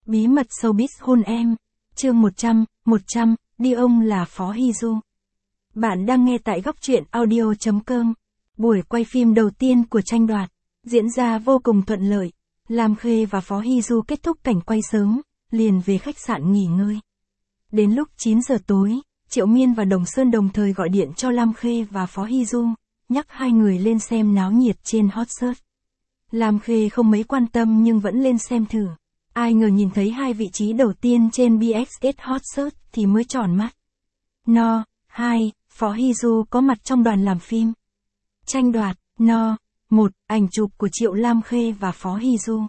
Bí mật showbiz hôn em. Chương 100, đi ông là Phó Hy Du. Bạn đang nghe tại góc truyện audio.com. Buổi quay phim đầu tiên của tranh đoạt diễn ra vô cùng thuận lợi. Lam Khê và Phó Hy Du kết thúc cảnh quay sớm, liền về khách sạn nghỉ ngơi. Đến lúc 9 giờ tối, Triệu Miên và Đồng Sơn đồng thời gọi điện cho Lam Khê và Phó Hy Du, nhắc hai người lên xem náo nhiệt trên hot search. Lam Khê không mấy quan tâm nhưng vẫn lên xem thử. Ai ngờ nhìn thấy hai vị trí đầu tiên trên BXS Hot Search thì mới tròn mắt. No. 2. Phó Hy Du có mặt trong đoàn làm phim. Tranh đoạt. No. 1. Ảnh chụp của Triệu Lam Khê và Phó Hy Du.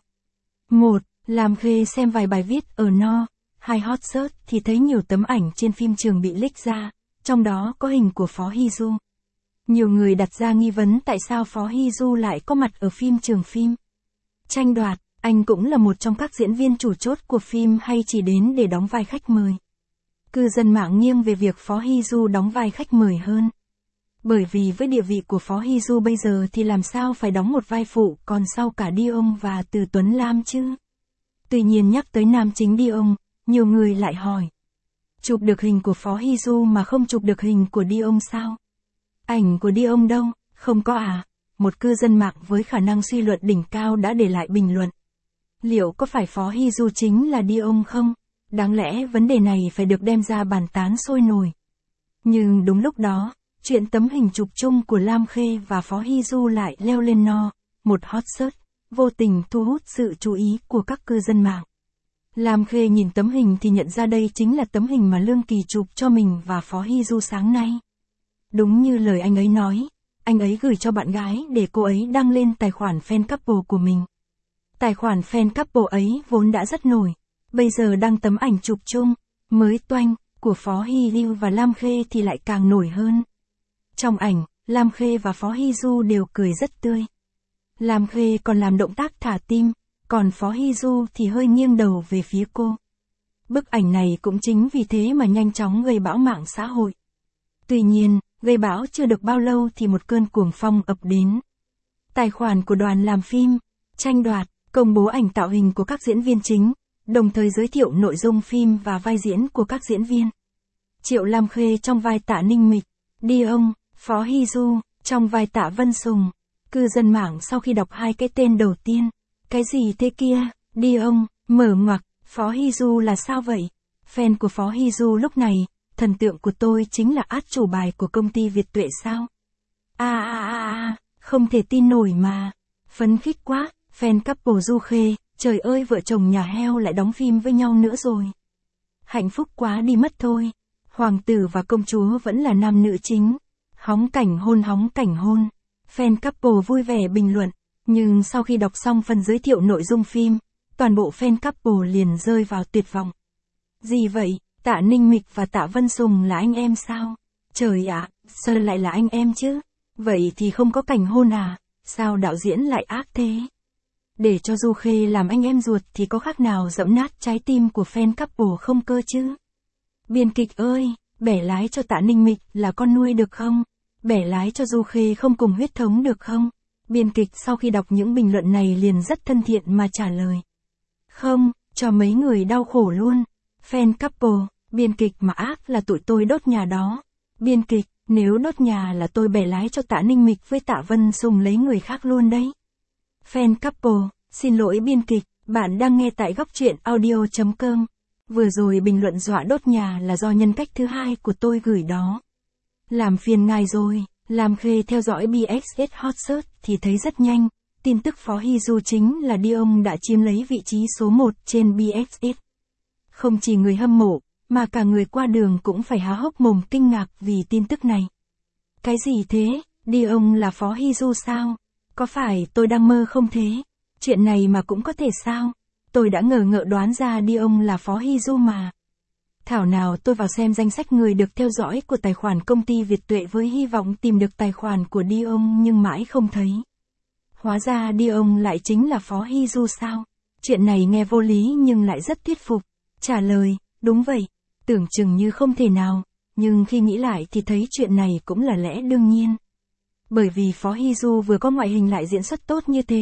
1. Lam Khê xem vài bài viết ở No. 2 Hot Search thì thấy nhiều tấm ảnh trên phim trường bị leak ra, trong đó có hình của Phó Hy Du. Nhiều người đặt ra nghi vấn tại sao Phó Hy Du lại có mặt ở phim trường phim. Tranh đoạt. Anh cũng là một trong các diễn viên chủ chốt của phim hay chỉ đến để đóng vai khách mời? Cư dân mạng nghiêng về việc Phó Hy Du đóng vai khách mời hơn. Bởi vì với địa vị của Phó Hy Du bây giờ thì làm sao phải đóng một vai phụ còn sau cả Đi Ông và Từ Tuấn Lam chứ? Tuy nhiên nhắc tới nam chính Đi Ông, nhiều người lại hỏi. Chụp được hình của Phó Hy Du mà không chụp được hình của Đi Ông sao? Ảnh của Đi Ông đâu, không có à? Một cư dân mạng với khả năng suy luận đỉnh cao đã để lại bình luận. Liệu có phải Phó Hy Du chính là Đi Ông không? Đáng lẽ vấn đề này phải được đem ra bàn tán sôi nổi. Nhưng đúng lúc đó, chuyện tấm hình chụp chung của Lam Khê và Phó Hy Du lại leo lên No. 1 hot search, vô tình thu hút sự chú ý của các cư dân mạng. Lam Khê nhìn tấm hình thì nhận ra đây chính là tấm hình mà Lương Kỳ chụp cho mình và Phó Hy Du sáng nay. Đúng như lời anh ấy nói, anh ấy gửi cho bạn gái để cô ấy đăng lên tài khoản fan couple của mình. Tài khoản fan couple ấy vốn đã rất nổi, bây giờ đăng tấm ảnh chụp chung, mới toanh, của Phó Hy Du và Lam Khê thì lại càng nổi hơn. Trong ảnh, Lam Khê và Phó Hy Du đều cười rất tươi. Lam Khê còn làm động tác thả tim, còn Phó Hy Du thì hơi nghiêng đầu về phía cô. Bức ảnh này cũng chính vì thế mà nhanh chóng gây bão mạng xã hội. Tuy nhiên, gây bão chưa được bao lâu thì một cơn cuồng phong ập đến. Tài khoản của đoàn làm phim, tranh đoạt, công bố ảnh tạo hình của các diễn viên chính, đồng thời giới thiệu nội dung phim và vai diễn của các diễn viên. Triệu Lam Khê trong vai Tạ Ninh Mịch, Đi Ông, Phó Hy Du, trong vai Tạ Vân Sùng. Cư dân mạng sau khi đọc hai cái tên đầu tiên, cái gì thế kia, Đi Ông, mở ngoặc, Phó Hy Du là sao vậy? Fan của Phó Hy Du lúc này, thần tượng của tôi chính là át chủ bài của công ty Việt Tuệ sao? Không thể tin nổi mà. Phấn khích quá. Fan couple Du Khê, trời ơi vợ chồng nhà heo lại đóng phim với nhau nữa rồi. Hạnh phúc quá đi mất thôi. Hoàng tử và công chúa vẫn là nam nữ chính. Hóng cảnh hôn. Fan couple vui vẻ bình luận. Nhưng sau khi đọc xong phần giới thiệu nội dung phim, toàn bộ fan couple liền rơi vào tuyệt vọng. Gì vậy, Tạ Ninh Mịch và Tạ Vân Sùng là anh em sao? Trời ạ, sao lại là anh em chứ? Vậy thì không có cảnh hôn à? Sao đạo diễn lại ác thế? Để cho Du Khê làm anh em ruột thì có khác nào dẫm nát trái tim của fan couple không cơ chứ? Biên kịch ơi, bẻ lái cho Tạ Ninh Mịch là con nuôi được không? Bẻ lái cho Du Khê không cùng huyết thống được không? Biên kịch sau khi đọc những bình luận này liền rất thân thiện mà trả lời. Không, cho mấy người đau khổ luôn. Fan couple, biên kịch mà ác là tụi tôi đốt nhà đó. Biên kịch, nếu đốt nhà là tôi bẻ lái cho Tạ Ninh Mịch với Tạ Vân Sùng lấy người khác luôn đấy. Fan couple, xin lỗi biên kịch, bạn đang nghe tại góc truyện audio.com. Vừa rồi bình luận dọa đốt nhà là do nhân cách thứ hai của tôi gửi đó. Làm phiền ngài rồi. Lam Khê theo dõi BXS Hot Search thì thấy rất nhanh, tin tức Phó Hy Du chính là Đi Ông đã chiếm lấy vị trí số 1 trên BXS. Không chỉ người hâm mộ, mà cả người qua đường cũng phải há hốc mồm kinh ngạc vì tin tức này. Cái gì thế, Đi Ông là Phó Hy Du sao? Có phải tôi đang mơ không thế? Chuyện này mà cũng có thể sao? Tôi đã ngờ đoán ra Đi Ông là Phó Hy Du mà. Thảo nào tôi vào xem danh sách người được theo dõi của tài khoản công ty Việt Tuệ với hy vọng tìm được tài khoản của Đi Ông nhưng mãi không thấy. Hóa ra Đi Ông lại chính là Phó Hy Du sao? Chuyện này nghe vô lý nhưng lại rất thuyết phục. Trả lời, đúng vậy. Tưởng chừng như không thể nào, nhưng khi nghĩ lại thì thấy chuyện này cũng là lẽ đương nhiên. Bởi vì Phó Hy Du vừa có ngoại hình lại diễn xuất tốt như thế,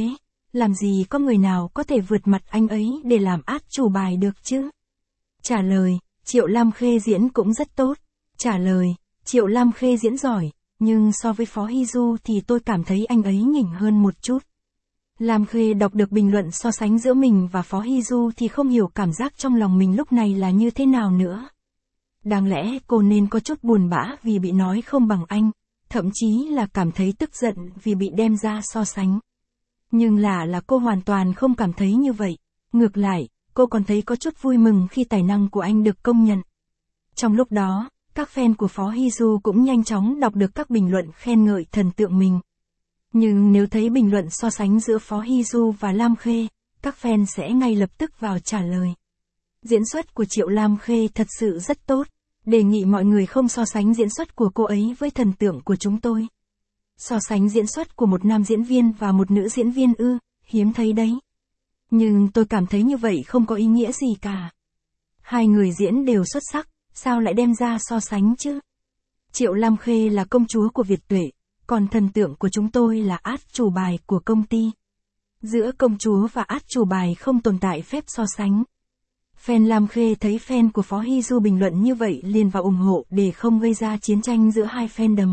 làm gì có người nào có thể vượt mặt anh ấy để làm át chủ bài được chứ? Trả lời, Triệu Lam Khê diễn cũng rất tốt. Trả lời, Triệu Lam Khê diễn giỏi, nhưng so với Phó Hy Du thì tôi cảm thấy anh ấy nhỉnh hơn một chút. Lam Khê đọc được bình luận so sánh giữa mình và Phó Hy Du thì không hiểu cảm giác trong lòng mình lúc này là như thế nào nữa. Đáng lẽ cô nên có chút buồn bã vì bị nói không bằng anh, thậm chí là cảm thấy tức giận vì bị đem ra so sánh. Nhưng là cô hoàn toàn không cảm thấy như vậy. Ngược lại, cô còn thấy có chút vui mừng khi tài năng của anh được công nhận. Trong lúc đó, các fan của Phó Hy Du cũng nhanh chóng đọc được các bình luận khen ngợi thần tượng mình. Nhưng nếu thấy bình luận so sánh giữa Phó Hy Du và Lam Khê, các fan sẽ ngay lập tức vào trả lời. Diễn xuất của Triệu Lam Khê thật sự rất tốt, đề nghị mọi người không so sánh diễn xuất của cô ấy với thần tượng của chúng tôi. So sánh diễn xuất của một nam diễn viên và một nữ diễn viên hiếm thấy đấy. Nhưng tôi cảm thấy như vậy không có ý nghĩa gì cả. Hai người diễn đều xuất sắc, sao lại đem ra so sánh chứ? Triệu Lam Khê là công chúa của Việt Tuệ, còn thần tượng của chúng tôi là át chủ bài của công ty. Giữa công chúa và át chủ bài không tồn tại phép so sánh. Fan Lam Khê thấy fan của Phó Hy Du bình luận như vậy liền vào ủng hộ để không gây ra chiến tranh giữa hai fandom.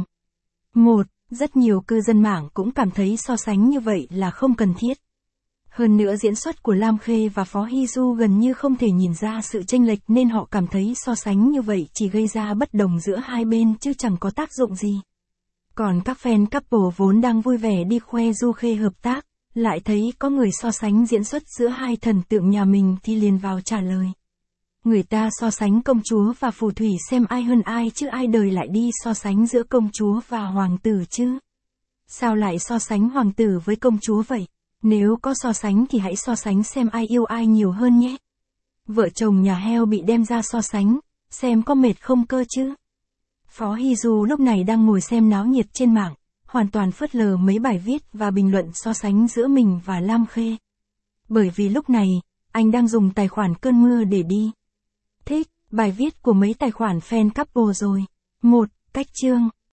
Rất nhiều cư dân mạng cũng cảm thấy so sánh như vậy là không cần thiết. Hơn nữa diễn xuất của Lam Khê và Phó Hy Du gần như không thể nhìn ra sự chênh lệch nên họ cảm thấy so sánh như vậy chỉ gây ra bất đồng giữa hai bên chứ chẳng có tác dụng gì. Còn các fan couple vốn đang vui vẻ đi khoe Du Khê hợp tác, lại thấy có người so sánh diễn xuất giữa hai thần tượng nhà mình thì liền vào trả lời. Người ta so sánh công chúa và phù thủy xem ai hơn ai chứ ai đời lại đi so sánh giữa công chúa và hoàng tử chứ. Sao lại so sánh hoàng tử với công chúa vậy? Nếu có so sánh thì hãy so sánh xem ai yêu ai nhiều hơn nhé. Vợ chồng nhà heo bị đem ra so sánh, xem có mệt không cơ chứ. Phó Hy Du lúc này đang ngồi xem náo nhiệt trên mạng, hoàn toàn phớt lờ mấy bài viết và bình luận so sánh giữa mình và Lam Khê. Bởi vì lúc này, anh đang dùng tài khoản Cơn Mưa để đi. Thích bài viết của mấy tài khoản fan couple rồi. Cách chương